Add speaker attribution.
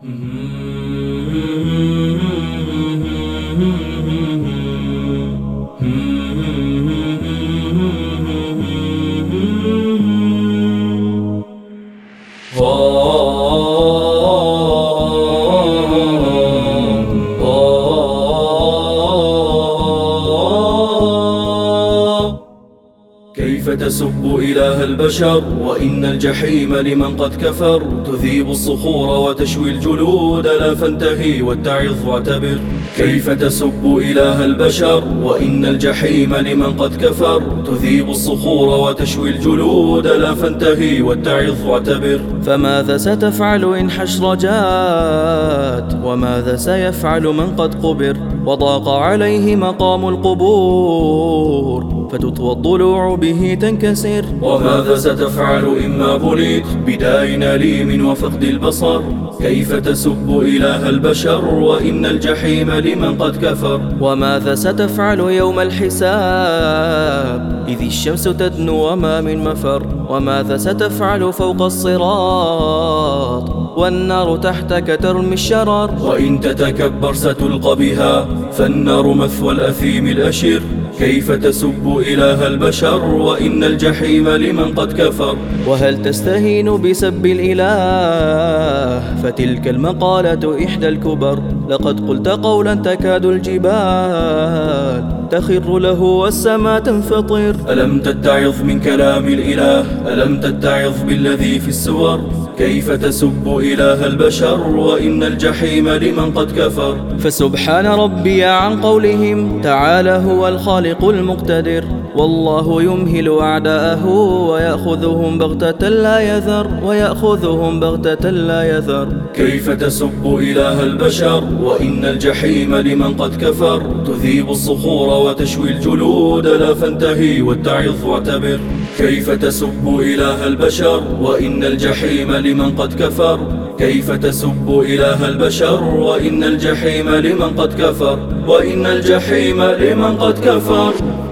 Speaker 1: كيف تسب إله البشر وإن الجحيم لمن قد كفر تذيب الصخور وتشوي الجلود لا فانتهي واتعظ واعتبر. كيف تسب إله البشر وإن الجحيم لمن قد كفر تذيب الصخور وتشوي الجلود لا فانتهي واتعظ واعتبر.
Speaker 2: فماذا ستفعل إن حشر جاءت وماذا سيفعل من قد قبر وضاق عليه مقام القبور فتطوى الضلوع به تنكسر.
Speaker 1: وماذا ستفعل إما بليت بداء أليم وفقد البصر. كيف تسب إله البشر وإن الجحيم لمن قد كفر.
Speaker 2: وماذا ستفعل يوم الحساب إذ الشمس تدنو وما من مفر. وماذا ستفعل فوق الصراط والنار تحتك ترمي الشرر.
Speaker 1: وإن تتكبر ستلقى بها فالنار مثوى الأثيم الأشر. كيف تسب إله البشر وإن الجحيم لمن قد كفر.
Speaker 2: وهل تستهين بسب الإله فتلك المقالة إحدى الكبر. لقد قلت قولا تكاد الجبال تخر له والسماء تنفطر.
Speaker 1: ألم تتعظ من كلام الإله ألم تتعظ بالذي في السور. كيف تسب إله البشر وإن الجحيم لمن قد كفر.
Speaker 2: فسبحان ربي عن قولهم تعالى هو الخالق المقتدر. والله يمهل أعداءه ويأخذهم بغتة لا يذر ويأخذهم بغتة لا يذر.
Speaker 1: كيف تسب إله البشر وإن الجحيم لمن قد كفر تذيب الصخور وتشوي الجلود لا فانتهي واتعظ واعتبر. كيف تسب إله البشر وإن الجحيم لمن قد كفر. كيف تسب إله البشر وإن الجحيم لمن قد كفر. وإن الجحيم لمن قد كفر.